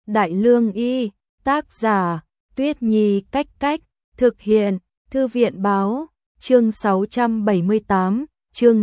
Đại Lương Y, tác giả, Tuyết Nhi Cách Cách, thực hiện, Thư viện Báo, chương 678, chương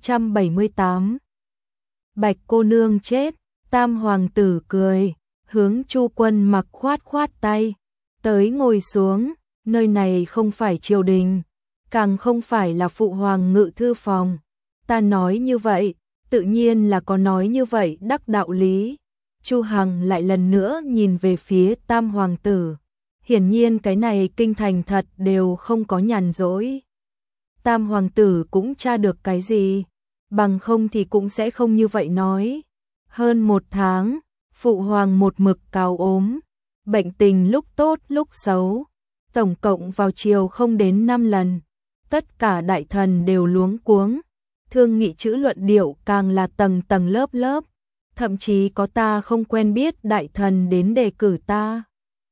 678. Bạch cô nương chết, Tam hoàng tử cười, hướng Chu Quân Mặc khoát khoát tay, tới ngồi xuống, nơi này không phải triều đình, càng không phải là phụ hoàng ngự thư phòng. Ta nói như vậy, tự nhiên là có nói như vậy đắc đạo lý. Chu Hằng lại lần nữa nhìn về phía Tam hoàng tử. Hiển nhiên cái này kinh thành thật đều không có nhàn rỗi. Tam hoàng tử cũng tra được cái gì, bằng không thì cũng sẽ không như vậy nói. Hơn 1 tháng, phụ hoàng một mực cao ốm, bệnh tình lúc tốt lúc xấu, tổng cộng vào chiều không đến 5 lần. Tất cả đại thần đều luống cuống, thương nghị chữ luận điệu càng là tầng tầng lớp lớp, thậm chí có ta không quen biết đại thần đến đề cử ta.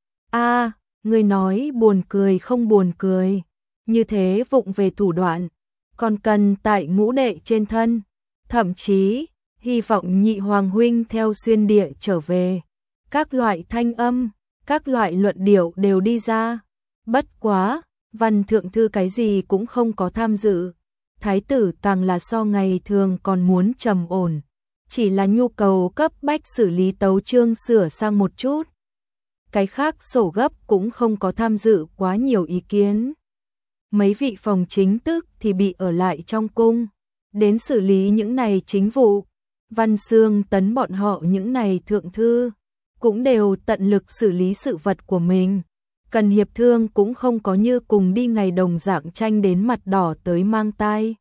A, người nói buồn cười không buồn cười, như thế vụng về thủ đoạn, còn cần tại ngũ đệ trên thân, thậm chí hy vọng nhị hoàng huynh theo xuyên địa trở về. Các loại thanh âm, các loại luận điệu đều đi ra. Bất quá, văn thượng thư cái gì cũng không có tham dự. Thái tử càng là so ngày thường còn muốn trầm ổn, chỉ là nhu cầu cấp bách xử lý tấu chương sửa sang một chút. Cái khác sổ gấp cũng không có tham dự quá nhiều ý kiến. Mấy vị phòng chính tức thì bị ở lại trong cung, đến xử lý những này chính vụ. Văn Xương Tấn bọn họ những này thượng thư, cũng đều tận lực xử lý sự vật của mình. Cần hiệp thương cũng không có như cùng đi ngày đồng dạng tranh đến mặt đỏ tới mang tai.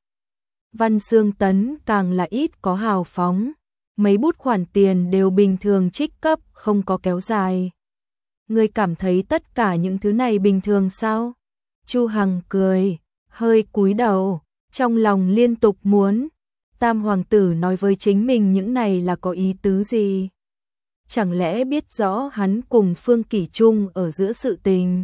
Văn Xương Tấn càng là ít có hào phóng, mấy bút khoản tiền đều bình thường trích cấp không có kéo dài. Ngươi cảm thấy tất cả những thứ này bình thường sao? Chu Hằng cười, hơi cúi đầu, trong lòng liên tục muốn. Tam hoàng tử nói với chính mình những này là có ý tứ gì? Chẳng lẽ biết rõ hắn cùng Phương Kỷ Trung ở giữa sự tình?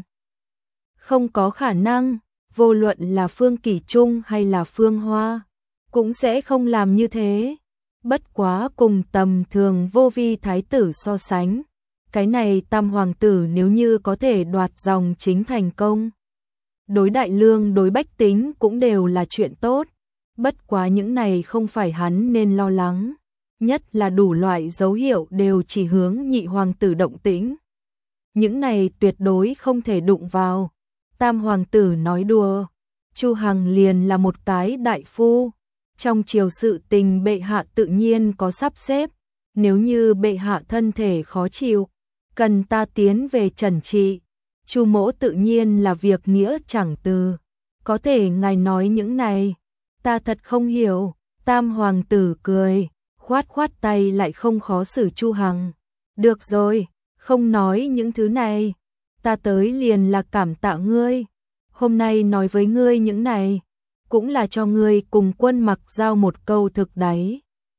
Không có khả năng, vô luận là Phương Kỷ Trung hay là Phương Hoa, cũng sẽ không làm như thế. Bất quá cùng tầm thường vô vi thái tử so sánh, cái này Tam hoàng tử nếu như có thể đoạt dòng chính thành công, đối đại lương đối bách tính cũng đều là chuyện tốt. Bất quá những này không phải hắn nên lo lắng, nhất là đủ loại dấu hiệu đều chỉ hướng nhị hoàng tử động tĩnh. Những này tuyệt đối không thể đụng vào. Tam hoàng tử nói đùa, Chu Hằng liền là một cái đại phu, trong triều sự tình bệ hạ tự nhiên có sắp xếp, nếu như bệ hạ thân thể khó chịu, cần ta tiến về trần trị, Chu mỗ tự nhiên là việc nghĩa chẳng từ. Có thể ngài nói những này, ta thật không hiểu. Tam hoàng tử cười, khoát khoát tay lại không khó xử Chu Hằng. Được rồi, không nói những thứ này, ta tới liền là cảm tạ ngươi. Hôm nay nói với ngươi những này, cũng là cho ngươi cùng Quân Mặc giao một câu thực đáy.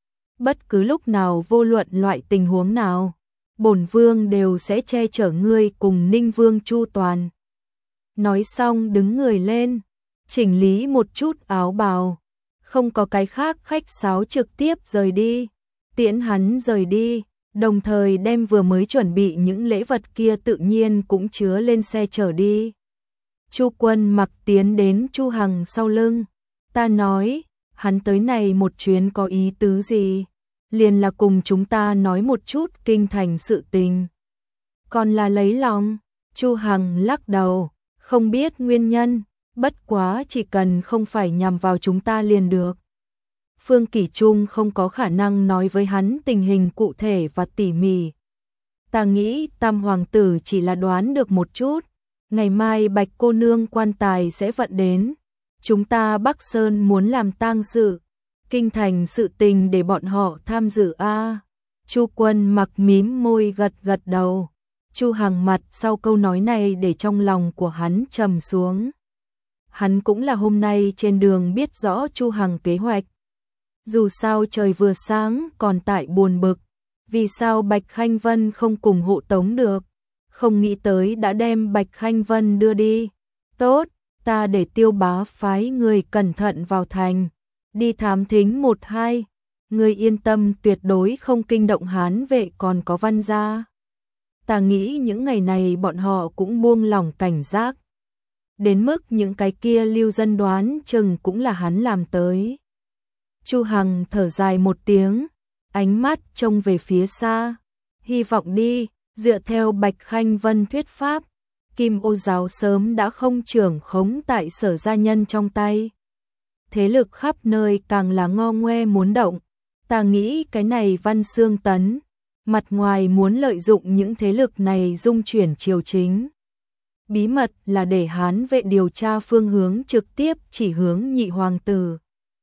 Bất cứ lúc nào vô luận loại tình huống nào, bổn vương đều sẽ che chở ngươi cùng Ninh Vương chu toàn. Nói xong đứng người lên, chỉnh lý một chút áo bào, không có cái khác khách sáo trực tiếp rời đi, tiễn hắn rời đi, đồng thời đem vừa mới chuẩn bị những lễ vật kia tự nhiên cũng chứa lên xe chở đi. Chu Quân Mặc tiến đến Chu Hằng sau lưng, ta nói, hắn tới này một chuyến có ý tứ gì? Liền là cùng chúng ta nói một chút kinh thành sự tình. Còn là lấy lòng? Chu Hằng lắc đầu, không biết nguyên nhân, bất quá chỉ cần không phải nhằm vào chúng ta liền được. Phương Kỷ Trung không có khả năng nói với hắn tình hình cụ thể và tỉ mỉ. Ta nghĩ Tam hoàng tử chỉ là đoán được một chút, ngày mai Bạch cô nương quan tài sẽ vận đến, chúng ta Bắc Sơn muốn làm tang sự, kinh thành sự tình để bọn họ tham dự a. Chu Quân Mặc mím môi gật gật đầu. Chu Hằng mặt sau câu nói này để trong lòng của hắn trầm xuống. Hắn cũng là hôm nay trên đường biết rõ Chu Hằng kế hoạch. Dù sao trời vừa sáng còn tại buồn bực, vì sao Bạch Khanh Vân không cùng hộ tống được, không nghĩ tới đã đem Bạch Khanh Vân đưa đi. Tốt, ta để Tiêu bá phái người cẩn thận vào thành, đi thám thính 1-2, người yên tâm tuyệt đối không kinh động Hán vệ còn có Văn gia. Ta nghĩ những ngày này bọn họ cũng buông lỏng cảnh giác. Đến mức những cái kia lưu dân đoán chừng cũng là hắn làm tới. Chu Hằng thở dài một tiếng, ánh mắt trông về phía xa. Hy vọng đi, dựa theo Bạch Khanh Vân thuyết pháp, Kim Ô giáo sớm đã không trưởng khống tại Sở gia nhân trong tay. Thế lực khắp nơi càng là ngo ngoe muốn động. Ta nghĩ cái này Văn Xương Tấn, mặt ngoài muốn lợi dụng những thế lực này dung chuyển triều chính. Bí mật là để Hán Vệ điều tra phương hướng trực tiếp chỉ hướng nhị hoàng tử.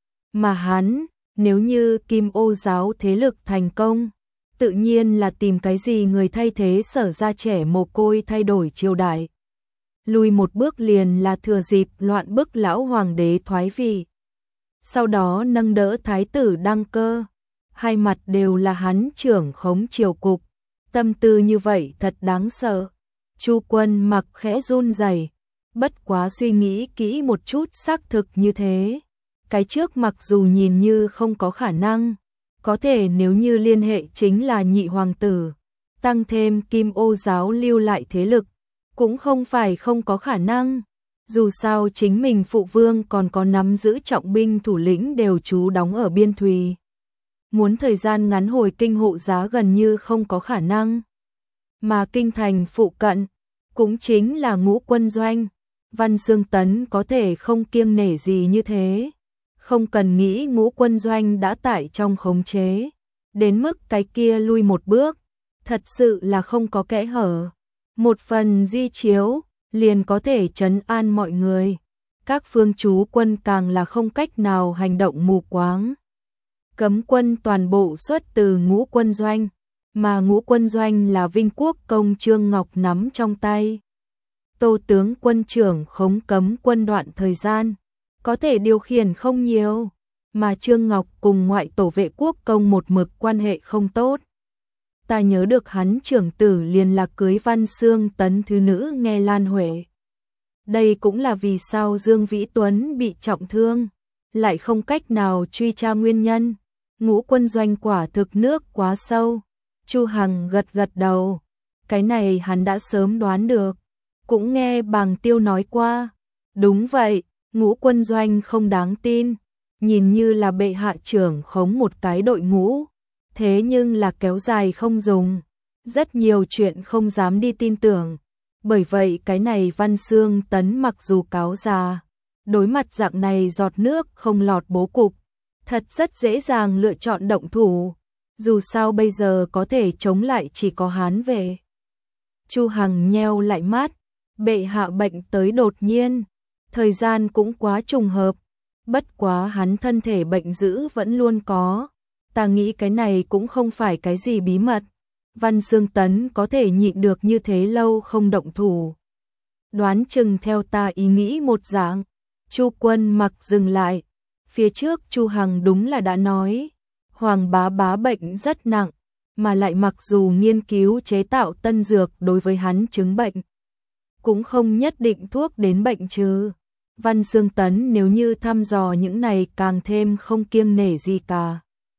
Mà hắn, nếu như Kim Ô giáo thế lực thành công, tự nhiên là tìm cái gì người thay thế Sở gia trẻ mồ côi thay đổi triều đại. Lùi một bước liền là thừa dịp loạn bức lão hoàng đế thoái vị. Sau đó nâng đỡ thái tử đăng cơ. Hai mặt đều là hắn trưởng khống triều cục. Tâm tư như vậy thật đáng sợ. Chu Quân Mặc khẽ run rẩy, bất quá suy nghĩ kỹ một chút xác thực như thế. Cái trước mặc dù nhìn như không có khả năng, có thể nếu như liên hệ chính là nhị hoàng tử, tăng thêm Kim Ô giáo lưu lại thế lực, cũng không phải không có khả năng. Dù sao chính mình phụ vương còn có nắm giữ trọng binh thủ lĩnh đều trú đóng ở biên thùy. Muốn thời gian ngắn hồi kinh hộ giá gần như không có khả năng. Mà kinh thành phụ cận, cũng chính là Ngũ quân doanh, Văn Xương Tấn có thể không kiêng nể gì như thế. Không cần nghĩ Ngũ quân doanh đã tại trong khống chế, đến mức cái kia lui một bước, thật sự là không có kẽ hở. Một phần di chiếu, liền có thể trấn an mọi người. Các phương trú quân càng là không cách nào hành động mù quáng. Cấm quân toàn bộ xuất từ Ngũ quân doanh, mà Ngũ quân doanh là Vinh Quốc công Trương Ngọc nắm trong tay. Tô tướng quân trưởng khống cấm quân đoạn thời gian, có thể điều khiển không nhiều, mà Trương Ngọc cùng ngoại tổ vệ quốc công một mực quan hệ không tốt. Ta nhớ được hắn trưởng tử liền là cưới Văn Xương Tấn thứ nữ Nghe Lan Huệ. Đây cũng là vì sao Dương Vĩ Tuấn bị trọng thương, lại không cách nào truy tra nguyên nhân. Ngũ quân doanh quả thực nước quá sâu. Chu Hằng gật gật đầu, cái này hắn đã sớm đoán được, cũng nghe Bàng Tiêu nói qua. Đúng vậy, Ngũ quân doanh không đáng tin, nhìn như là bệ hạ trưởng khống một cái đội ngũ, thế nhưng là kéo dài không dùng, rất nhiều chuyện không dám đi tin tưởng. Bởi vậy cái này Văn Xương Tấn mặc dù cáo già, đối mặt dạng này giọt nước không lọt bố cục, thật rất dễ dàng lựa chọn động thủ. Dù sao bây giờ có thể chống lại chỉ có Hán Vệ. Chu Hằng nheo lại mắt, bệ hạ bệnh tới đột nhiên, thời gian cũng quá trùng hợp, bất quá hắn thân thể bệnh dữ vẫn luôn có. Ta nghĩ cái này cũng không phải cái gì bí mật. Văn Xương Tấn có thể nhịn được như thế lâu không động thủ, đoán chừng theo ta ý nghĩ một dạng. Chu Quân Mặc dừng lại, phía trước Chu Hằng đúng là đã nói, Hoàng bá bá bệnh rất nặng, mà lại mặc dù nghiên cứu chế tạo tân dược đối với hắn chứng bệnh, cũng không nhất định thuốc đến bệnh trừ. Văn Xương Tấn nếu như thăm dò những này càng thêm không kiêng nể gì cả.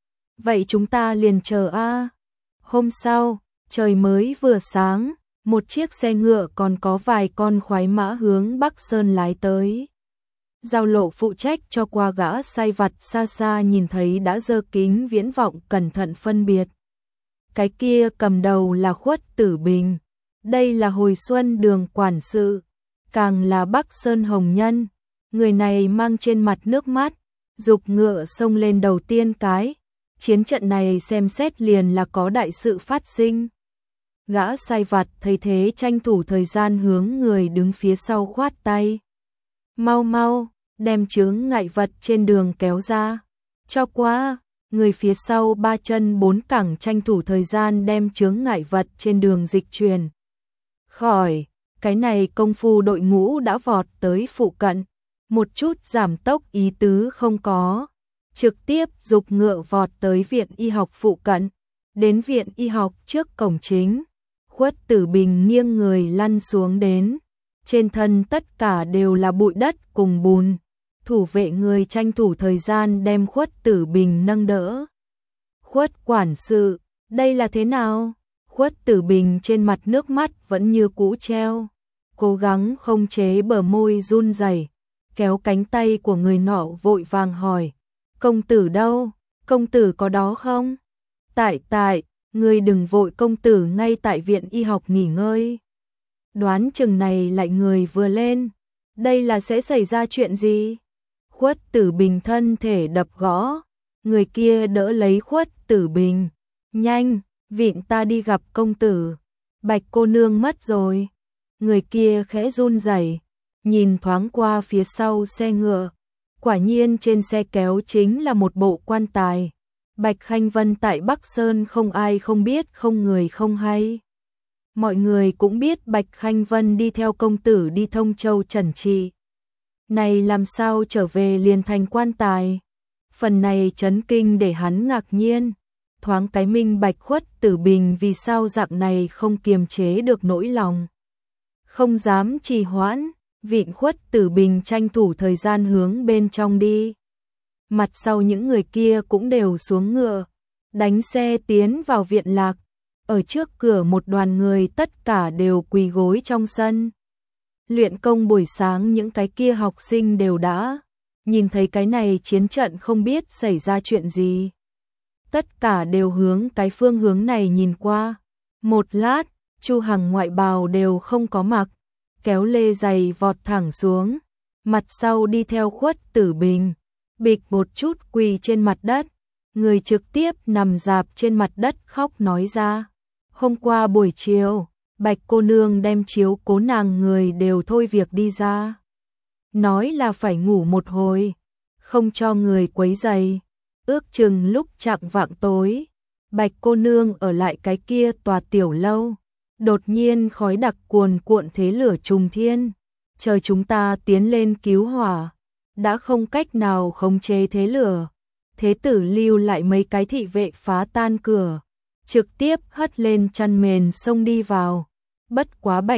Vậy chúng ta liền chờ a. Hôm sau, trời mới vừa sáng, một chiếc xe ngựa còn có vài con khoái mã hướng Bắc Sơn lái tới. Giao lộ phụ trách cho qua gã sai vặt xa xa nhìn thấy đã giơ kính viễn vọng cẩn thận phân biệt. Cái kia cầm đầu là Khuất Tử Bình, đây là hồi xuân đường quản sự, càng là Bắc Sơn Hồng Nhân. Người này mang trên mặt nước mắt, giục ngựa xông lên đầu tiên cái. Chiến trận này xem xét liền là có đại sự phát sinh. Gã sai vặt thấy thế tranh thủ thời gian hướng người đứng phía sau khoát tay. Mau mau, đem chướng ngại vật trên đường kéo ra. Cho qua, người phía sau ba chân bốn cẳng tranh thủ thời gian đem chướng ngại vật trên đường dịch chuyển. Khỏi, cái này công phu đội ngũ đã vọt tới phụ cận. Một chút giảm tốc ý tứ không có. Trực tiếp giục ngựa vọt tới viện y học phụ cận. Đến viện y học trước cổng chính. Khuất Tử Bình nghiêng người lăn xuống đến. Trên thân tất cả đều là bụi đất cùng bùn. Thủ vệ người tranh thủ thời gian đem Khuất Tử Bình nâng đỡ. Khuất quản sự, đây là thế nào? Khuất Tử Bình trên mặt nước mắt vẫn như cũ treo, cố gắng không chế bờ môi run rẩy, kéo cánh tay của người nọ vội vàng hỏi, công tử đâu, công tử có đó không? Tại, ngươi đừng vội, công tử ngay tại viện y học nghỉ ngơi. Đoán chừng này lại người vừa lên, đây là sẽ xảy ra chuyện gì? Khuất Tử Bình thân thể đập gõ, người kia đỡ lấy Khuất Tử Bình, nhanh, vịn ta đi gặp công tử, Bạch cô nương mất rồi. Người kia khẽ run rẩy, nhìn thoáng qua phía sau xe ngựa, quả nhiên trên xe kéo chính là một bộ quan tài. Bạch Khanh Vân tại Bắc Sơn không ai không biết, không người không hay. Mọi người cũng biết Bạch Khanh Vân đi theo công tử đi Thông Châu trần trị. Này làm sao trở về liền thành quan tài? Phần này chấn kinh để hắn ngạc nhiên, thoáng cái minh bạch Khuất Tử Bình vì sao dạng này không kiềm chế được nỗi lòng. Không dám trì hoãn, vịn Khuất Tử Bình tranh thủ thời gian hướng bên trong đi. Mặt sau những người kia cũng đều xuống ngựa, đánh xe tiến vào viện lạc. Ở trước cửa một đoàn người tất cả đều quỳ gối trong sân. Luyện công buổi sáng những cái kia học sinh đều đã nhìn thấy cái này chiến trận, không biết xảy ra chuyện gì. Tất cả đều hướng cái phương hướng này nhìn qua. Một lát, Chu Hằng ngoại bào đều không có mặc, kéo lê giày vọt thẳng xuống, mặt sau đi theo Khuất Tử Bình, bịch một chút quỳ trên mặt đất, người trực tiếp nằm rạp trên mặt đất khóc nói ra. Hôm qua buổi chiều, Bạch cô nương đem chiếu cố nàng người đều thôi việc đi ra. Nói là phải ngủ một hồi, không cho người quấy rầy. Ước chừng lúc chạng vạng tối, Bạch cô nương ở lại cái kia tòa tiểu lâu. Đột nhiên khói đặc cuồn cuộn, thế lửa trùng thiên. Chờ chúng ta tiến lên cứu hỏa, đã không cách nào khống chế thế lửa. Thế tử lưu lại mấy cái thị vệ phá tan cửa, trực tiếp hất lên chăn mền xông đi vào. Bất quá Bạch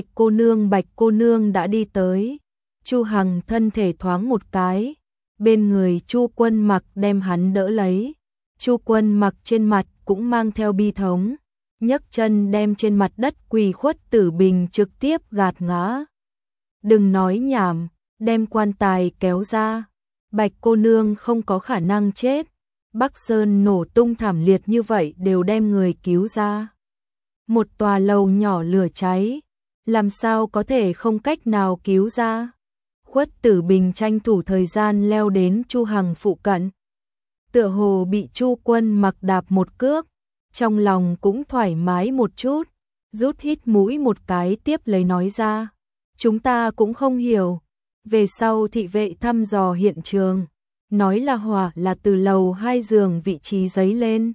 cô nương đã đi tới. Chu Hằng thân thể thoáng một cái, bên người Chu Quân Mặc đem hắn đỡ lấy. Chu Quân Mặc trên mặt cũng mang theo bi thống, nhấc chân đem trên mặt đất quỳ Khuất Tử Bình trực tiếp gạt ngã. Đừng nói nhảm, đem quan tài kéo ra. Bạch cô nương không có khả năng chết. Bắc Sơn nổ tung thảm liệt như vậy đều đem người cứu ra. Một tòa lầu nhỏ lửa cháy, làm sao có thể không cách nào cứu ra? Khuất Tử Bình tranh thủ thời gian leo đến Chu Hằng phụ cận. Tựa hồ bị Chu Quân Mặc đạp một cước, trong lòng cũng thoải mái một chút, rút hít mũi một cái tiếp lấy nói ra. Chúng ta cũng không hiểu. Về sau thị vệ thăm dò hiện trường, nói là hỏa là từ lầu 2 giường vị trí giấy lên.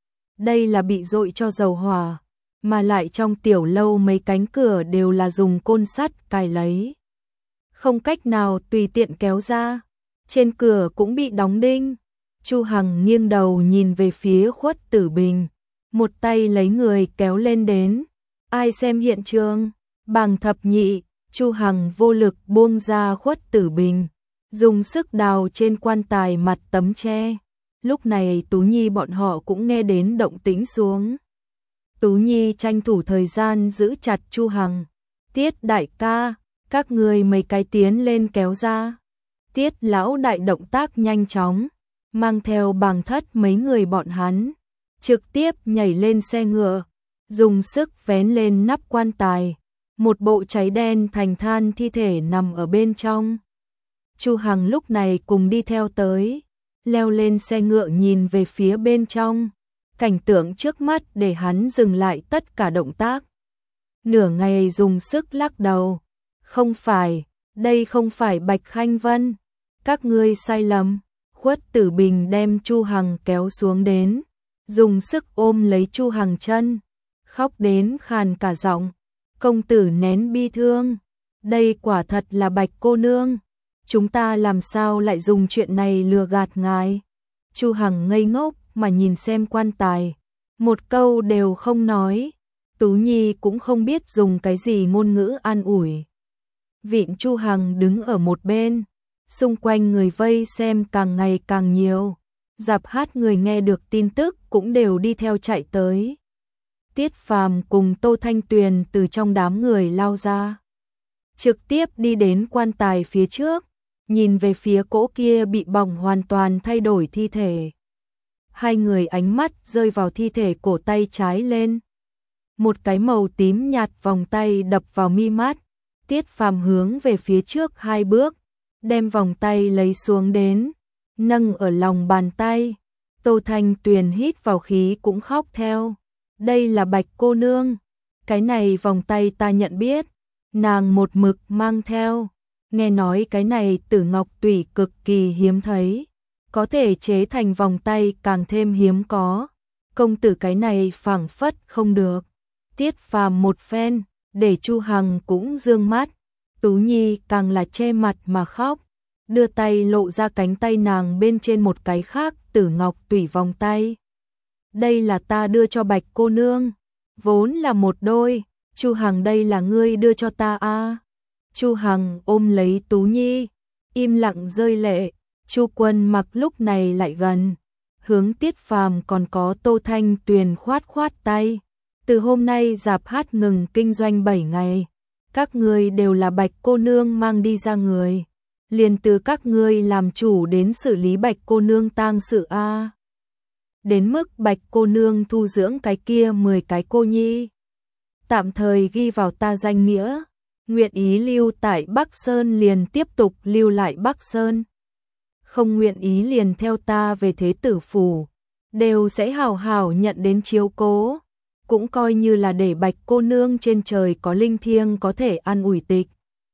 Đây là bị dội cho dầu hỏa, mà lại trong tiểu lâu mấy cánh cửa đều là dùng côn sắt cài lấy. Không cách nào tùy tiện kéo ra, trên cửa cũng bị đóng đinh. Chu Hằng nghiêng đầu nhìn về phía Khuất Tử Bình, một tay lấy người kéo lên đến. Ai xem hiện trường? Bàng thập nhị. Chu Hằng vô lực buông ra Khuất Tử Bình, dùng sức đào trên quan tài mặt tấm tre. Lúc này Tú Nhi bọn họ cũng nghe đến động tĩnh xuống. Tú Nhi tranh thủ thời gian giữ chặt Chu Hằng. Tiết đại ca, các người mấy cái tiến lên kéo ra. Tiết lão đại động tác nhanh chóng, mang theo Bàng thất mấy người bọn hắn, trực tiếp nhảy lên xe ngựa, dùng sức vén lên nắp quan tài. Một bộ cháy đen thành than thi thể nằm ở bên trong. Chu Hằng lúc này cùng đi theo tới, leo lên xe ngựa nhìn về phía bên trong. Cảnh tượng trước mắt để hắn dừng lại tất cả động tác. Nửa ngày dùng sức lắc đầu. Không phải, đây không phải Bạch Khanh Vân. Các ngươi sai lầm. Khuất Tử Bình đem Chu Hằng kéo xuống đến, dùng sức ôm lấy Chu Hằng chân, khóc đến khàn cả giọng. Công tử nén bi thương, đây quả thật là Bạch cô nương, chúng ta làm sao lại dùng chuyện này lừa gạt ngài? Chu Hằng ngây ngốc mà nhìn xem quan tài, một câu đều không nói. Tú Nhi cũng không biết dùng cái gì ngôn ngữ an ủi. Vịn Chu Hằng đứng ở một bên, xung quanh người vây xem càng ngày càng nhiều, dạp hát người nghe được tin tức cũng đều đi theo chạy tới. Tiết Phàm cùng Tô Thanh Tuyền từ trong đám người lao ra, trực tiếp đi đến quan tài phía trước, nhìn về phía cỗ kia bị bỏng hoàn toàn thay đổi thi thể. Hai người ánh mắt rơi vào thi thể cổ tay trái lên. Một cái màu tím nhạt vòng tay đập vào mi mắt, Tiết Phàm hướng về phía trước 2 bước, đem vòng tay lấy xuống đến, nâng ở lòng bàn tay. Tô Thanh Tuyền hít vào khí cũng khóc theo. Đây là Bạch cô nương, cái này vòng tay ta nhận biết, nàng một mực mang theo. Nghe nói cái này tử ngọc tủy cực kỳ hiếm thấy, có thể chế thành vòng tay càng thêm hiếm có. Công tử cái này phảng phất không được. Tiết Phàm một phen, để Chu Hằng cũng dương mắt. Tú Nhi càng là che mặt mà khóc, đưa tay lộ ra cánh tay nàng bên trên một cái khác tử ngọc tủy vòng tay. Đây là ta đưa cho Bạch cô nương, vốn là một đôi. Chu Hằng, đây là ngươi đưa cho ta a? Chu Hằng ôm lấy Tú Nhi, im lặng rơi lệ. Chu Quân Mặc lúc này lại gần, hướng Tiết Phàm còn có Tô Thanh Tuyền khoát khoát tay. Từ hôm nay rạp hát ngừng kinh doanh 7 ngày, các ngươi đều là Bạch cô nương mang đi ra người, liền từ các ngươi làm chủ đến xử lý Bạch cô nương tang sự a. Đến mức Bạch cô nương thu dưỡng cái kia 10 cái cô nhi, tạm thời ghi vào ta danh nghĩa, nguyện ý lưu tại Bắc Sơn liền tiếp tục lưu lại Bắc Sơn, không nguyện ý liền theo ta về Thế Tử phủ, đều sẽ hào hào nhận đến chiếu cố, cũng coi như là để Bạch cô nương trên trời có linh thiêng có thể an ủi tịch.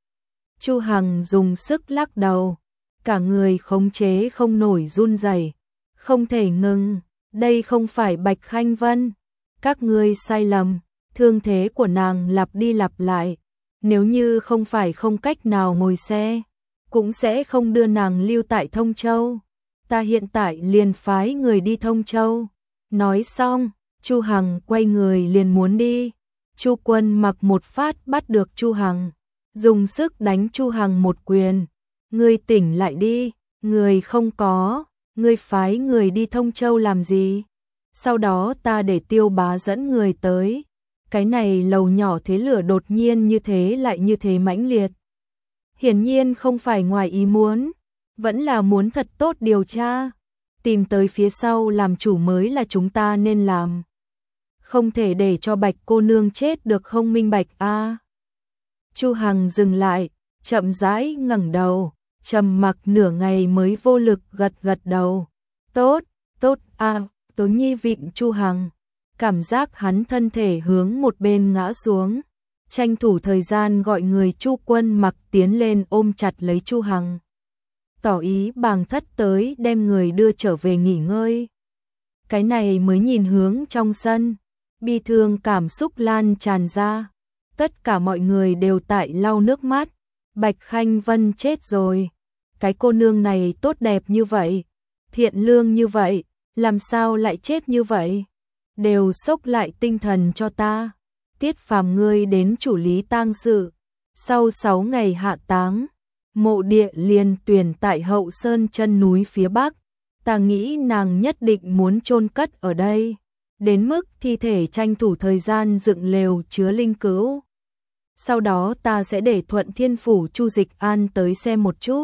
Chu Hằng dùng sức lắc đầu, cả người khống chế không nổi run rẩy, không thể ngừng. Đây không phải Bạch Khanh Vân, các ngươi sai lầm. Thương thế của nàng lặp đi lặp lại, nếu như không phải không cách nào ngồi xe, cũng sẽ không đưa nàng lưu tại Thông Châu. Ta hiện tại liền phái người đi Thông Châu. Nói xong, Chu Hằng quay người liền muốn đi. Chu Quân Mặc một phát bắt được Chu Hằng, dùng sức đánh Chu Hằng một quyền. Ngươi tỉnh lại đi, người không có, ngươi phái người đi Thông Châu làm gì? Sau đó ta để Tiêu Bá dẫn người tới. Cái này lầu nhỏ thế lửa đột nhiên như thế lại như thế mãnh liệt. Hiển nhiên không phải ngoài ý muốn, vẫn là muốn thật tốt điều tra, tìm tới phía sau làm chủ mới là chúng ta nên làm. Không thể để cho Bạch cô nương chết được không minh bạch a. Chu Hằng dừng lại, chậm rãi ngẩng đầu, trầm mặc nửa ngày mới vô lực gật gật đầu. Tốt, tốt a. Tố Nhi vịn Chu Hằng, cảm giác hắn thân thể hướng một bên ngã xuống, tranh thủ thời gian gọi người Chu Quân Mặc tiến lên ôm chặt lấy Chu Hằng, tỏ ý Bàng Thất tới đem người đưa trở về nghỉ ngơi. Cái này mới nhìn hướng trong sân, bi thương cảm xúc lan tràn ra, tất cả mọi người đều tại lau nước mắt. Bạch Khanh Vân chết rồi, cái cô nương này tốt đẹp như vậy, thiện lương như vậy, làm sao lại chết như vậy? Đều xốc lại tinh thần cho ta. Tiết Phàm ngươi đến chủ lý tang sự. Sau 6 ngày hạ táng, mộ địa liền tuyển tại Hậu Sơn chân núi phía Bắc. Ta nghĩ nàng nhất định muốn chôn cất ở đây, đến mức thi thể tranh thủ thời gian dựng lều chứa linh cữu. Sau đó ta sẽ để Thuận Thiên Phủ Chu Dịch An tới xem một chút,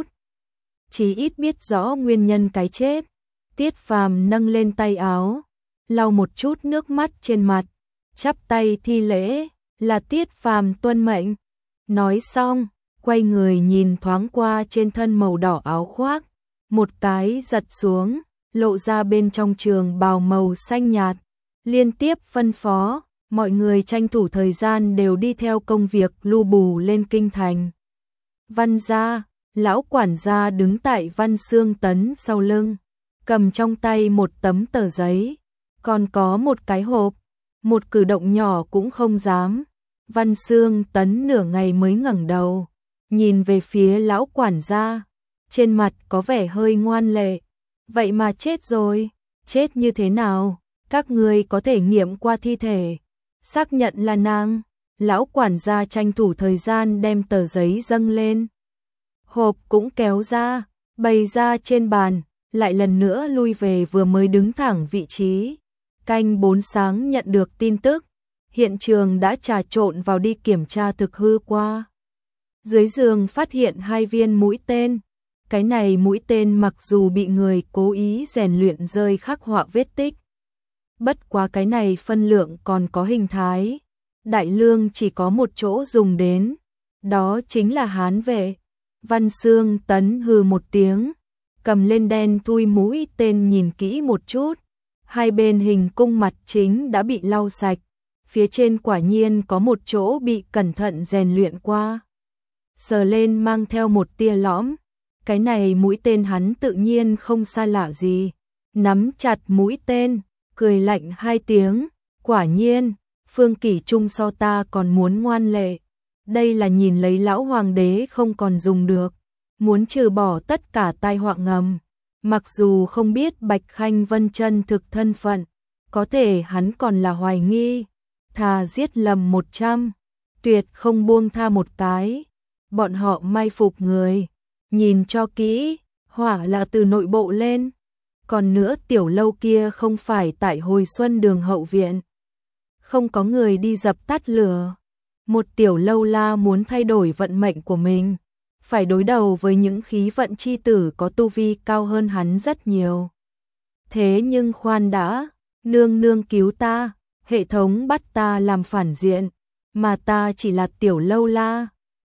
chí ít biết rõ nguyên nhân cái chết. Tiết Phàm nâng lên tay áo, lau một chút nước mắt trên mặt, chắp tay thi lễ, là Tiết Phàm tuân mệnh. Nói xong, quay người nhìn thoáng qua trên thân màu đỏ áo khoác, một cái giật xuống, lộ ra bên trong trường bào màu xanh nhạt, liên tiếp phân phó, mọi người tranh thủ thời gian đều đi theo công việc lu bù lên kinh thành. Văn gia, lão quản gia đứng tại Văn Xương Tấn sau lưng, cầm trong tay một tấm tờ giấy, còn có một cái hộp, một cử động nhỏ cũng không dám. Văn Xương Tấn nửa ngày mới ngẩng đầu, nhìn về phía lão quản gia, trên mặt có vẻ hơi ngoan lệ. Vậy mà chết rồi, chết như thế nào? Các ngươi có thể nghiệm qua thi thể, xác nhận là nàng. Lão quản gia tranh thủ thời gian đem tờ giấy dâng lên. Hộp cũng kéo ra, bày ra trên bàn, lại lần nữa lui về vừa mới đứng thẳng vị trí. Canh 4 sáng nhận được tin tức, hiện trường đã trà trộn vào đi kiểm tra thực hư qua. Dưới giường phát hiện 2 viên mũi tên. Cái này mũi tên mặc dù bị người cố ý rèn luyện rơi khắc họa vết tích. Bất quá cái này phân lượng còn có hình thái. Đại lương chỉ có một chỗ dùng đến. Đó chính là hán vệ. Văn Xương Tấn hừ một tiếng. Cầm lên đen thui mũi tên nhìn kỹ một chút. Hai bên hình cung mặt chính đã bị lau sạch. Phía trên quả nhiên có một chỗ bị cẩn thận rèn luyện qua. Sờ lên mang theo một tia lõm. Cái này mũi tên hắn tự nhiên không xa lạ gì. Nắm chặt mũi tên, cười lạnh 2 tiếng. Quả nhiên, Phương Kỷ Trung so ta còn muốn ngoan lệ. Đây là nhìn lấy lão hoàng đế không còn dùng được. Muốn trừ bỏ tất cả tai họa ngầm. Mặc dù không biết Bạch Khanh Vân chân thực thân phận, có thể hắn còn là hoài nghi. Thà giết lầm 100, tuyệt không buông tha một cái. Bọn họ mai phục người, nhìn cho kỹ, hỏa là từ nội bộ lên. Còn nữa tiểu lâu kia không phải tại Hồi Xuân đường hậu viện. Không có người đi dập tắt lửa. Một tiểu lâu la muốn thay đổi vận mệnh của mình, phải đối đầu với những khí vận chi tử có tu vi cao hơn hắn rất nhiều. Thế nhưng khoan đã, nương nương cứu ta, hệ thống bắt ta làm phản diện, mà ta chỉ là tiểu lâu la.